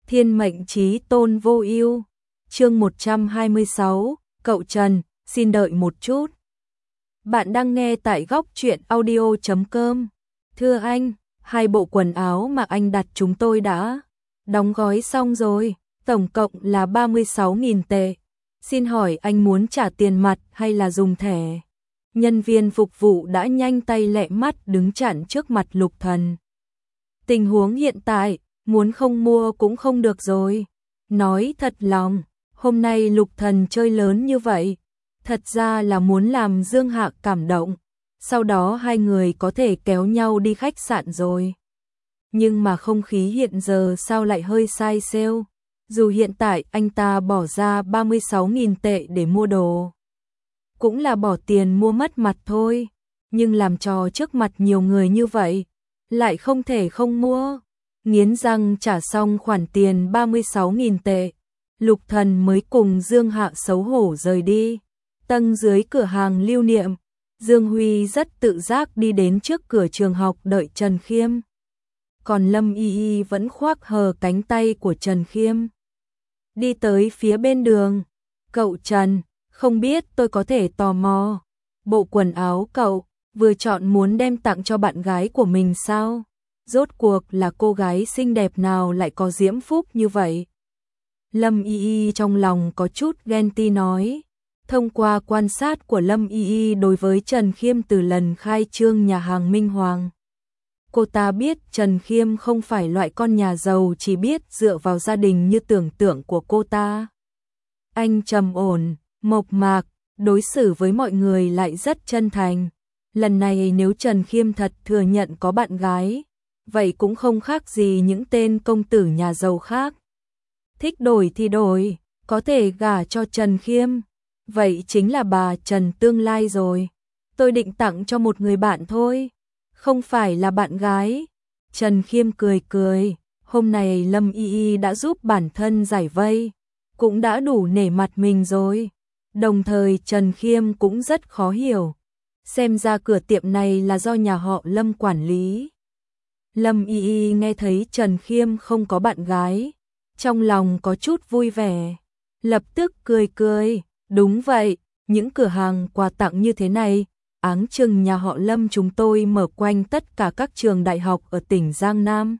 Thiên mệnh chí tôn vô ưu. Chương 126, cậu Trần, xin đợi một chút. Bạn đang nghe tại góc truyện audio.com. Thưa anh, 2 bộ quần áo mà anh đặt chúng tôi đã đóng gói xong rồi, tổng cộng là 36.000 tệ. Xin hỏi anh muốn trả tiền mặt hay là dùng thẻ? Nhân viên phục vụ đã nhanh tay lẹ mắt đứng chặn trước mặt Lục Thần. Tình huống hiện tại, muốn không mua cũng không được rồi. Nói thật lòng, hôm nay Lục Thần chơi lớn như vậy, thật ra là muốn làm Dương Hạ cảm động, sau đó hai người có thể kéo nhau đi khách sạn rồi. Nhưng mà không khí hiện giờ sao lại hơi sai sale, dù hiện tại anh ta bỏ ra 36.000 tệ để mua đồ. Cũng là bỏ tiền mua mất mặt thôi, nhưng làm trò trước mặt nhiều người như vậy, lại không thể không mua. Nghiến răng trả xong khoản tiền 36.000 tệ, Lục Thần mới cùng Dương Hạ xấu hổ rời đi. Tầng dưới cửa hàng lưu niệm, Dương Huy rất tự giác đi đến trước cửa trường học đợi Trần Khiêm. Còn Lâm Y Y vẫn khoác hờ cánh tay của Trần Khiêm. Đi tới phía bên đường, cậu Trần, không biết tôi có thể tò mò, bộ quần áo cậu vừa chọn muốn đem tặng cho bạn gái của mình sao? Rốt cuộc là cô gái xinh đẹp nào lại có diễm phúc như vậy? Lâm Y Y trong lòng có chút ghen tị nói. Thông qua quan sát của Lâm Y Y đối với Trần Khiêm từ lần khai trương nhà hàng Minh Hoàng, cô ta biết Trần Khiêm không phải loại con nhà giàu chỉ biết dựa vào gia đình như tưởng tượng của cô ta. Anh trầm ổn, mộc mạc, đối xử với mọi người lại rất chân thành. Lần này nếu Trần Khiêm thật thừa nhận có bạn gái, vậy cũng không khác gì những tên công tử nhà giàu khác. Thích đổi thì đổi, có thể gả cho Trần Khiêm, vậy chính là bà Trần tương lai rồi. Tôi định tặng cho một người bạn thôi, không phải là bạn gái. Trần Khiêm cười cười, hôm nay Lâm Y Y đã giúp bản thân giải vây, cũng đã đủ nể mặt mình rồi. Đồng thời Trần Khiêm cũng rất khó hiểu, xem ra cửa tiệm này là do nhà họ Lâm quản lý. Lâm Y Y nghe thấy Trần Khiêm không có bạn gái, trong lòng có chút vui vẻ, lập tức cười cười, đúng vậy, những cửa hàng quà tặng như thế này, áng chừng nhà họ Lâm chúng tôi mở quanh tất cả các trường đại học ở tỉnh Giang Nam.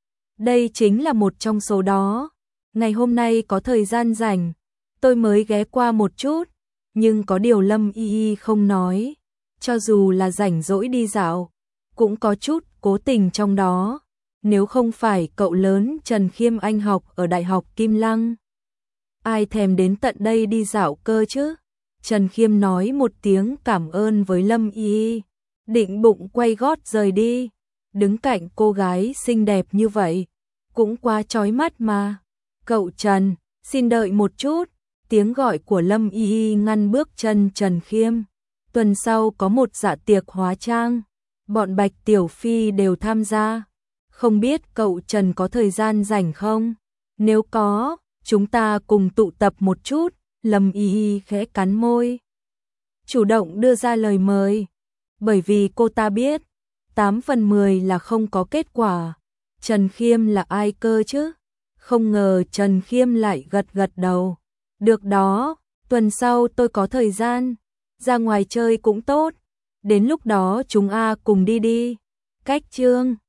Đây chính là một trong số đó. Ngày hôm nay có thời gian rảnh, tôi mới ghé qua một chút, nhưng có điều Lâm Y Y không nói, cho dù là rảnh rỗi đi dạo, cũng có chút cố tình trong đó. Nếu không phải cậu lớn Trần Khiêm anh học ở Đại học Kim Lăng, ai thèm đến tận đây đi dạo cơ chứ? Trần Khiêm nói một tiếng cảm ơn với Lâm Y Y, định bụng quay gót rời đi. Đứng cạnh cô gái xinh đẹp như vậy, cũng quá chói mắt mà. Cậu Trần, xin đợi một chút. Tiếng gọi của Lâm Y Y ngăn bước chân Trần Khiêm. Tuần sau có một dạ tiệc hóa trang, bọn Bạch Tiểu Phi đều tham gia. Không biết cậu Trần có thời gian rảnh không? Nếu có, chúng ta cùng tụ tập một chút. Lâm Y Y khẽ cắn môi, chủ động đưa ra lời mời, bởi vì cô ta biết 8 phần 10 là không có kết quả. Trần Khiêm là ai cơ chứ? Không ngờ Trần Khiêm lại gật gật đầu. Được đó, tuần sau tôi có thời gian, ra ngoài chơi cũng tốt. Đến lúc đó chúng cùng đi đi. Cách chương